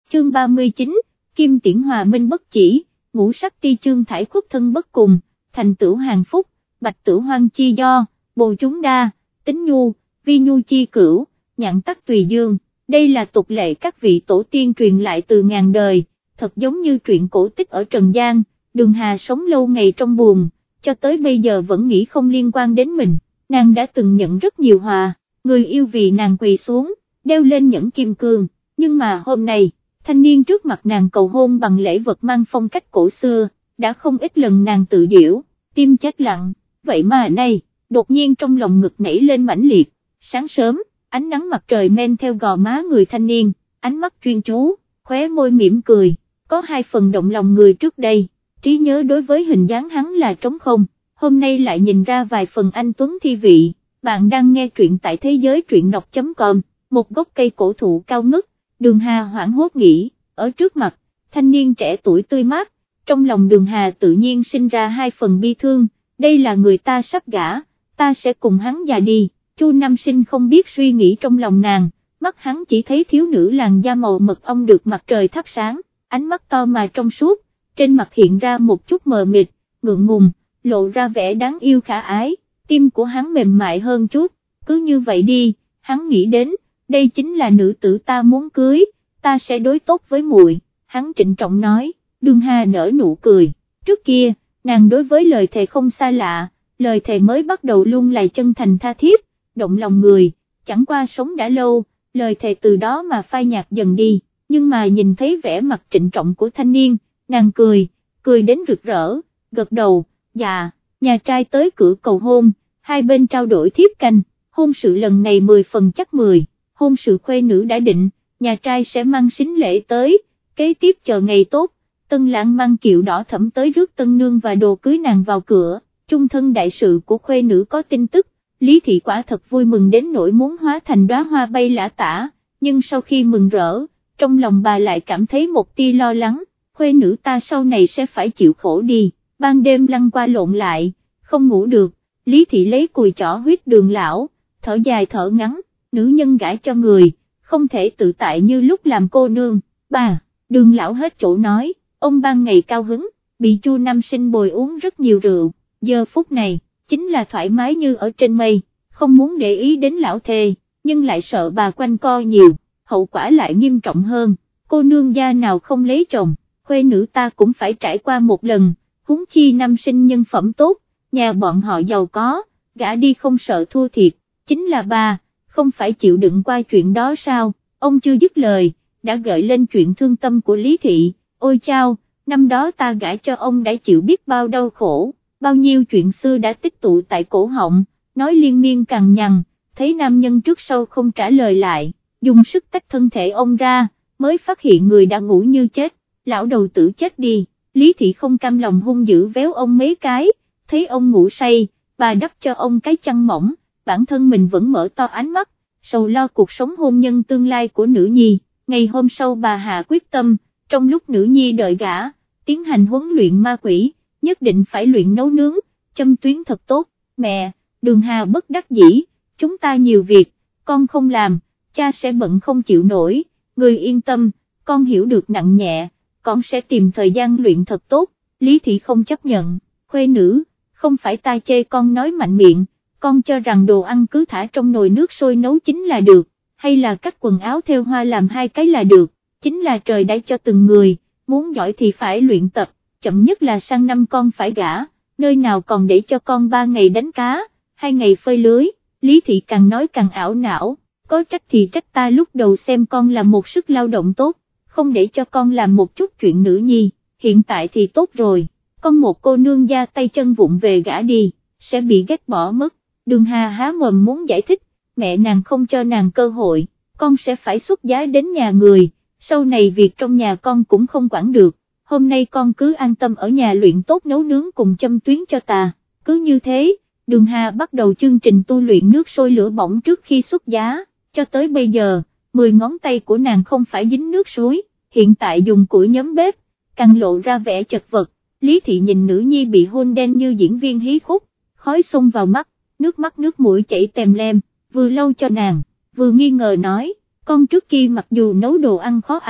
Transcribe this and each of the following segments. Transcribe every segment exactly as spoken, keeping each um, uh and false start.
chương ba mươi chín, Kim Tiễn Hòa Minh bất chỉ, ngũ sắc ti chương thải khuất thân bất cùng, thành tửu hàng phúc, bạch tửu hoang chi do, bồ chúng đa, tính nhu, vi nhu chi cửu, nhạn tắc tùy dương. Đây là tục lệ các vị tổ tiên truyền lại từ ngàn đời, thật giống như truyện cổ tích ở Trần gian. Đường Hà sống lâu ngày trong buồn, cho tới bây giờ vẫn nghĩ không liên quan đến mình. Nàng đã từng nhận rất nhiều hòa, người yêu vì nàng quỳ xuống, đeo lên nhẫn kim cương, nhưng mà hôm nay, thanh niên trước mặt nàng cầu hôn bằng lễ vật mang phong cách cổ xưa, đã không ít lần nàng tự giễu, tim chết lặng, vậy mà nay, đột nhiên trong lòng ngực nảy lên mãnh liệt. Sáng sớm, ánh nắng mặt trời men theo gò má người thanh niên, ánh mắt chuyên chú, khóe môi mỉm cười, có hai phần động lòng người trước đây, trí nhớ đối với hình dáng hắn là trống không, hôm nay lại nhìn ra vài phần anh tuấn thi vị. Bạn đang nghe truyện tại thế giới truyện đọc chấm com, một gốc cây cổ thụ cao ngất, Đường Hà hoảng hốt nghĩ, ở trước mặt, thanh niên trẻ tuổi tươi mát, trong lòng Đường Hà tự nhiên sinh ra hai phần bi thương, đây là người ta sắp gả, ta sẽ cùng hắn già đi. Chu Nam Sinh không biết suy nghĩ trong lòng nàng, mắt hắn chỉ thấy thiếu nữ làn da màu mật ong được mặt trời thắp sáng, ánh mắt to mà trong suốt, trên mặt hiện ra một chút mờ mịt, ngượng ngùng, lộ ra vẻ đáng yêu khả ái, tim của hắn mềm mại hơn chút, cứ như vậy đi, hắn nghĩ đến, đây chính là nữ tử ta muốn cưới, ta sẽ đối tốt với muội, hắn trịnh trọng nói. Đường Hà nở nụ cười, trước kia, nàng đối với lời thề không xa lạ, lời thề mới bắt đầu luôn là chân thành tha thiết, động lòng người, chẳng qua sống đã lâu, lời thề từ đó mà phai nhạt dần đi, nhưng mà nhìn thấy vẻ mặt trịnh trọng của thanh niên, nàng cười, cười đến rực rỡ, gật đầu, dạ, nhà trai tới cửa cầu hôn, hai bên trao đổi thiếp canh, hôn sự lần này mười phần chắc mười, hôn sự khuê nữ đã định, nhà trai sẽ mang sính lễ tới, kế tiếp chờ ngày tốt, tân lãng mang kiệu đỏ thẫm tới rước tân nương và đồ cưới nàng vào cửa, chung thân đại sự của khuê nữ có tin tức. Lý Thị quả thật vui mừng đến nỗi muốn hóa thành đóa hoa bay lả tả, nhưng sau khi mừng rỡ, trong lòng bà lại cảm thấy một tia lo lắng, khuê nữ ta sau này sẽ phải chịu khổ đi, ban đêm lăn qua lộn lại, không ngủ được, Lý Thị lấy cùi chỏ huyết Đường lão, thở dài thở ngắn, nữ nhân gả cho người, không thể tự tại như lúc làm cô nương. Bà, Đường lão hết chỗ nói, ông ban ngày cao hứng, bị Chu Nam Sinh bồi uống rất nhiều rượu, giờ phút này chính là thoải mái như ở trên mây, không muốn để ý đến lão thề, nhưng lại sợ bà quanh co nhiều, hậu quả lại nghiêm trọng hơn, cô nương gia nào không lấy chồng, khuê nữ ta cũng phải trải qua một lần, huống chi Nam Sinh nhân phẩm tốt, nhà bọn họ giàu có, gả đi không sợ thua thiệt, chính là bà, không phải chịu đựng qua chuyện đó sao, ông chưa dứt lời, đã gợi lên chuyện thương tâm của Lý Thị, ôi chao, năm đó ta gả cho ông đã chịu biết bao đau khổ. Bao nhiêu chuyện xưa đã tích tụ tại cổ họng, nói liên miên cằn nhằn, thấy nam nhân trước sau không trả lời lại, dùng sức tách thân thể ông ra, mới phát hiện người đã ngủ như chết, lão đầu tử chết đi, Lý Thị không cam lòng hung dữ véo ông mấy cái, thấy ông ngủ say, bà đắp cho ông cái chăn mỏng, bản thân mình vẫn mở to ánh mắt, sầu lo cuộc sống hôn nhân tương lai của nữ nhi, ngày hôm sau bà hạ quyết tâm, trong lúc nữ nhi đợi gả, tiến hành huấn luyện ma quỷ, nhất định phải luyện nấu nướng, châm tuyến thật tốt. Mẹ, Đường Hà bất đắc dĩ, chúng ta nhiều việc, con không làm, cha sẽ bận không chịu nổi, người yên tâm, con hiểu được nặng nhẹ, con sẽ tìm thời gian luyện thật tốt. Lý Thị không chấp nhận, khuê nữ, không phải ta chê con nói mạnh miệng, con cho rằng đồ ăn cứ thả trong nồi nước sôi nấu chín là được, hay là cắt quần áo theo hoa làm hai cái là được, chính là trời đã cho từng người, muốn giỏi thì phải luyện tập. Chậm nhất là sang năm con phải gả, nơi nào còn để cho con ba ngày đánh cá, hai ngày phơi lưới. Lý Thị càng nói càng ảo não, có trách thì trách ta lúc đầu xem con là một sức lao động tốt, không để cho con làm một chút chuyện nữ nhi, hiện tại thì tốt rồi, con một cô nương da tay chân vụng về gả đi, sẽ bị ghét bỏ mất. Đường Hà há mồm muốn giải thích, mẹ nàng không cho nàng cơ hội, con sẽ phải xuất giá đến nhà người, sau này việc trong nhà con cũng không quản được. Hôm nay con cứ an tâm ở nhà luyện tốt nấu nướng cùng châm tuyến cho ta, cứ như thế, Đường Hà bắt đầu chương trình tu luyện nước sôi lửa bỏng trước khi xuất giá, cho tới bây giờ, mười ngón tay của nàng không phải dính nước suối, hiện tại dùng củi nhóm bếp, càng lộ ra vẻ chật vật. Lý Thị nhìn nữ nhi bị hôn đen như diễn viên hí khúc, khói xông vào mắt, nước mắt nước mũi chảy tèm lem, vừa lau cho nàng, vừa nghi ngờ nói, con trước kia mặc dù nấu đồ ăn khó ăn,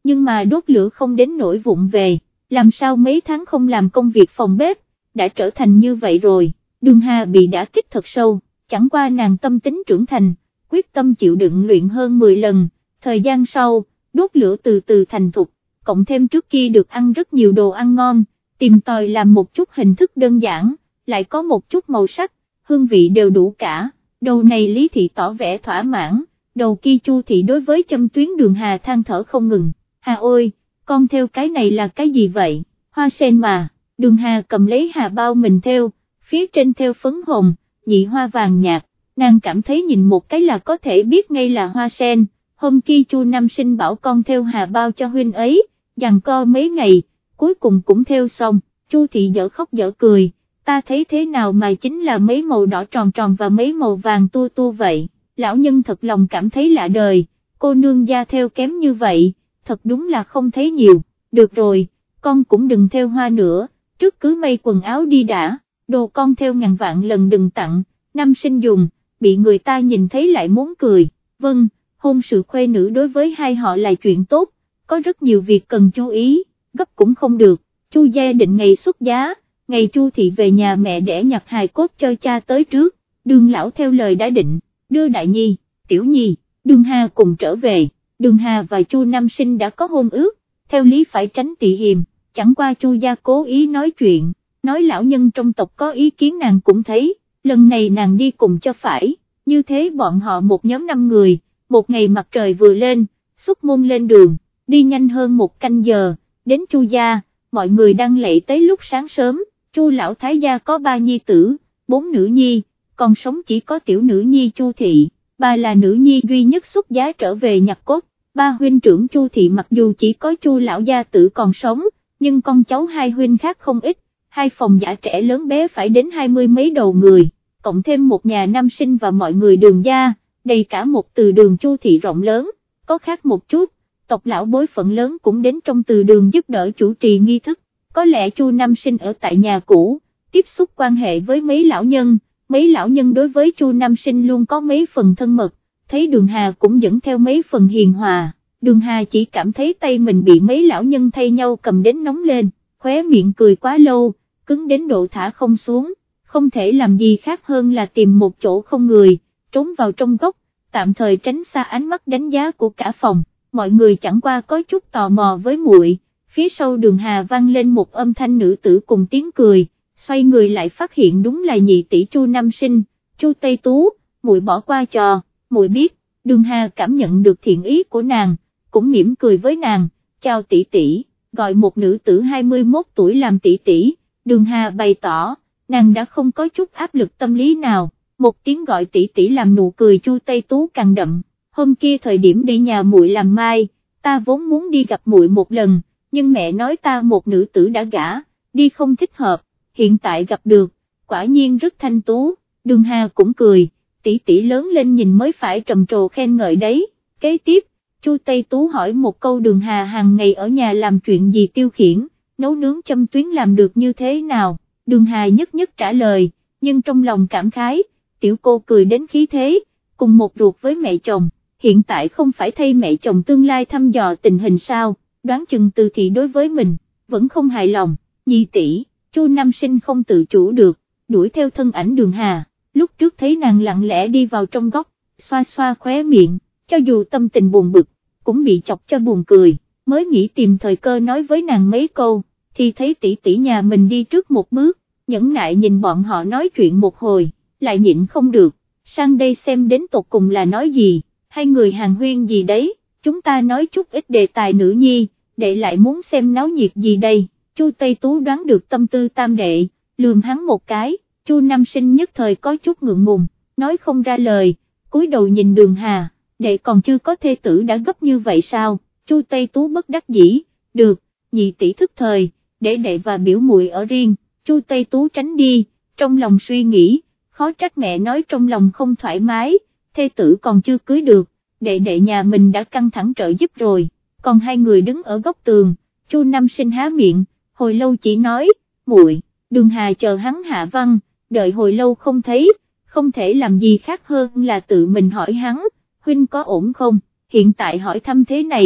nhưng mà đốt lửa không đến nỗi vụng về, làm sao mấy tháng không làm công việc phòng bếp, đã trở thành như vậy rồi. Đường Hà bị đả kích thật sâu, chẳng qua nàng tâm tính trưởng thành, quyết tâm chịu đựng luyện hơn mười lần, thời gian sau, đốt lửa từ từ thành thục, cộng thêm trước kia được ăn rất nhiều đồ ăn ngon, tìm tòi làm một chút hình thức đơn giản, lại có một chút màu sắc, hương vị đều đủ cả. Đầu này Lý Thị tỏ vẻ thỏa mãn, đầu kia Chu Thị đối với châm tuyến Đường Hà than thở không ngừng. Hà ôi, con theo cái này là cái gì vậy, hoa sen mà. Đường Hà cầm lấy hà bao mình theo, phía trên theo phấn hồng, nhị hoa vàng nhạt, nàng cảm thấy nhìn một cái là có thể biết ngay là hoa sen. Hôm kia Chu Nam Sinh bảo con theo hà bao cho huynh ấy, giằng co mấy ngày, cuối cùng cũng theo xong. Chu Thị dở khóc dở cười, ta thấy thế nào mà chính là mấy màu đỏ tròn tròn và mấy màu vàng tua tua vậy. Lão nhân thật lòng cảm thấy lạ đời, cô nương gia theo kém như vậy, thật đúng là không thấy nhiều. Được rồi, con cũng đừng theo hoa nữa, trước cứ may quần áo đi đã, đồ con theo ngàn vạn lần đừng tặng, Nam Sinh dùng, bị người ta nhìn thấy lại muốn cười. Vâng, hôn sự khuê nữ đối với hai họ là chuyện tốt, có rất nhiều việc cần chú ý, gấp cũng không được. Chu gia định ngày xuất giá, ngày Chu Thị về nhà mẹ để nhặt hài cốt cho cha tới trước. Đường lão theo lời đã định, đưa Đại Nhi, Tiểu Nhi, Đường Hà cùng trở về. Đường Hà và Chu Nam Sinh đã có hôn ước, theo lý phải tránh tị hiềm, chẳng qua Chu gia cố ý nói chuyện, nói lão nhân trong tộc có ý kiến nàng cũng thấy, lần này nàng đi cùng cho phải, như thế bọn họ một nhóm năm người, một ngày mặt trời vừa lên, xuất môn lên đường, đi nhanh hơn một canh giờ, đến Chu gia, mọi người đang lệ tới lúc sáng sớm. Chu lão thái gia có ba nhi tử, bốn nữ nhi, còn sống chỉ có tiểu nữ nhi Chu Thị, bà là nữ nhi duy nhất xuất giá trở về nhặt cốt. Ba huynh trưởng Chu Thị mặc dù chỉ có Chu lão gia tử còn sống, nhưng con cháu hai huynh khác không ít, hai phòng giả trẻ lớn bé phải đến hai mươi mấy đầu người, cộng thêm một nhà Nam Sinh và mọi người Đường gia, đầy cả một từ đường Chu Thị rộng lớn. Có khác một chút, tộc lão bối phận lớn cũng đến trong từ đường giúp đỡ chủ trì nghi thức. Có lẽ Chu Nam Sinh ở tại nhà cũ, tiếp xúc quan hệ với mấy lão nhân, mấy lão nhân đối với Chu Nam Sinh luôn có mấy phần thân mật, thấy Đường Hà cũng dẫn theo mấy phần hiền hòa. Đường Hà chỉ cảm thấy tay mình bị mấy lão nhân thay nhau cầm đến nóng lên, khóe miệng cười quá lâu, cứng đến độ thả không xuống, không thể làm gì khác hơn là tìm một chỗ không người, trốn vào trong góc, tạm thời tránh xa ánh mắt đánh giá của cả phòng. Mọi người chẳng qua có chút tò mò với muội. Phía sau Đường Hà vang lên một âm thanh nữ tử cùng tiếng cười, xoay người lại phát hiện đúng là nhị tỷ Chu Nam Sinh, Chu Tây Tú, muội bỏ qua trò, muội biết. Đường Hà cảm nhận được thiện ý của nàng, cũng mỉm cười với nàng, chào tỷ tỷ, gọi một nữ tử hai mươi mốt tuổi làm tỷ tỷ. Đường Hà bày tỏ, nàng đã không có chút áp lực tâm lý nào, một tiếng gọi tỷ tỷ làm nụ cười Chu Tây Tú càng đậm. Hôm kia thời điểm đi nhà muội làm mai, ta vốn muốn đi gặp muội một lần, nhưng mẹ nói ta một nữ tử đã gả, đi không thích hợp, hiện tại gặp được, quả nhiên rất thanh tú. Đường Hà cũng cười, tỷ tỷ lớn lên nhìn mới phải trầm trồ khen ngợi đấy. Kế tiếp, Chu Tây Tú hỏi một câu Đường Hà hàng ngày ở nhà làm chuyện gì tiêu khiển, nấu nướng châm tuyến làm được như thế nào. Đường Hà nhất nhất trả lời, nhưng trong lòng cảm khái, tiểu cô cười đến khí thế, cùng một ruột với mẹ chồng, hiện tại không phải thay mẹ chồng tương lai thăm dò tình hình sao, đoán chừng Từ Thị đối với mình, vẫn không hài lòng. Nhị tỷ, Chu Nam Sinh không tự chủ được, đuổi theo thân ảnh Đường Hà, lúc trước thấy nàng lặng lẽ đi vào trong góc, xoa xoa khóe miệng, cho dù tâm tình buồn bực, cũng bị chọc cho buồn cười, mới nghĩ tìm thời cơ nói với nàng mấy câu, thì thấy tỷ tỷ nhà mình đi trước một bước, nhẫn nại nhìn bọn họ nói chuyện một hồi, lại nhịn không được, sang đây xem đến tột cùng là nói gì, hai người hàn huyên gì đấy, chúng ta nói chút ít đề tài nữ nhi, đệ lại muốn xem náo nhiệt gì đây. Chu Tây Tú đoán được tâm tư tam đệ, lườm hắn một cái, Chu Nam Sinh nhất thời có chút ngượng ngùng, nói không ra lời, cúi đầu nhìn Đường Hà, đệ còn chưa có thê tử đã gấp như vậy sao? Chu Tây Tú bất đắc dĩ, được, nhị tỷ thức thời, để đệ và biểu muội ở riêng. Chu Tây Tú tránh đi, trong lòng suy nghĩ, khó trách mẹ nói trong lòng không thoải mái, thê tử còn chưa cưới được, đệ đệ nhà mình đã căng thẳng trợ giúp rồi. Còn hai người đứng ở góc tường, Chu Nam Sinh há miệng, hồi lâu chỉ nói, muội. Đường Hà chờ hắn hạ văn, đợi hồi lâu không thấy, không thể làm gì khác hơn là tự mình hỏi hắn, huynh có ổn không, hiện tại hỏi thăm thế này,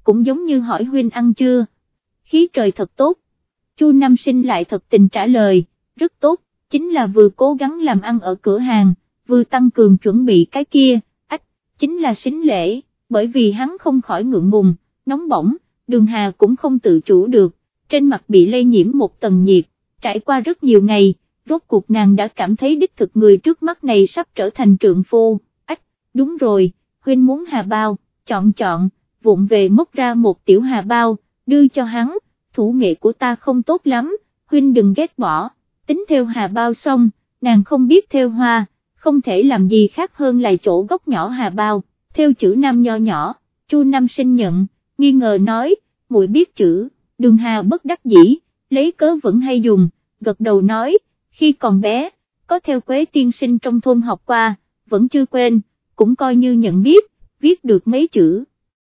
cũng giống như hỏi huynh ăn chưa, khí trời thật tốt. Chu Nam Sinh lại thật tình trả lời, rất tốt, chính là vừa cố gắng làm ăn ở cửa hàng, vừa tăng cường chuẩn bị cái kia, ách, chính là sính lễ, bởi vì hắn không khỏi ngượng ngùng, nóng bỏng, Đường Hà cũng không tự chủ được, trên mặt bị lây nhiễm một tầng nhiệt, trải qua rất nhiều ngày, rốt cuộc nàng đã cảm thấy đích thực người trước mắt này sắp trở thành trượng phu, ách, đúng rồi, huynh muốn hà bao, chọn chọn, vụng về móc ra một tiểu hà bao, đưa cho hắn, thủ nghệ của ta không tốt lắm, huynh đừng ghét bỏ, tính theo hà bao xong, nàng không biết theo hoa, không thể làm gì khác hơn là chỗ góc nhỏ hà bao, theo chữ nam nho nhỏ, Chu Nam Sinh nhận, nghi ngờ nói, muội biết chữ, Đường Hà bất đắc dĩ, lấy cớ vẫn hay dùng, gật đầu nói, khi còn bé, có theo Quế tiên sinh trong thôn học qua, vẫn chưa quên, cũng coi như nhận biết, viết được mấy chữ.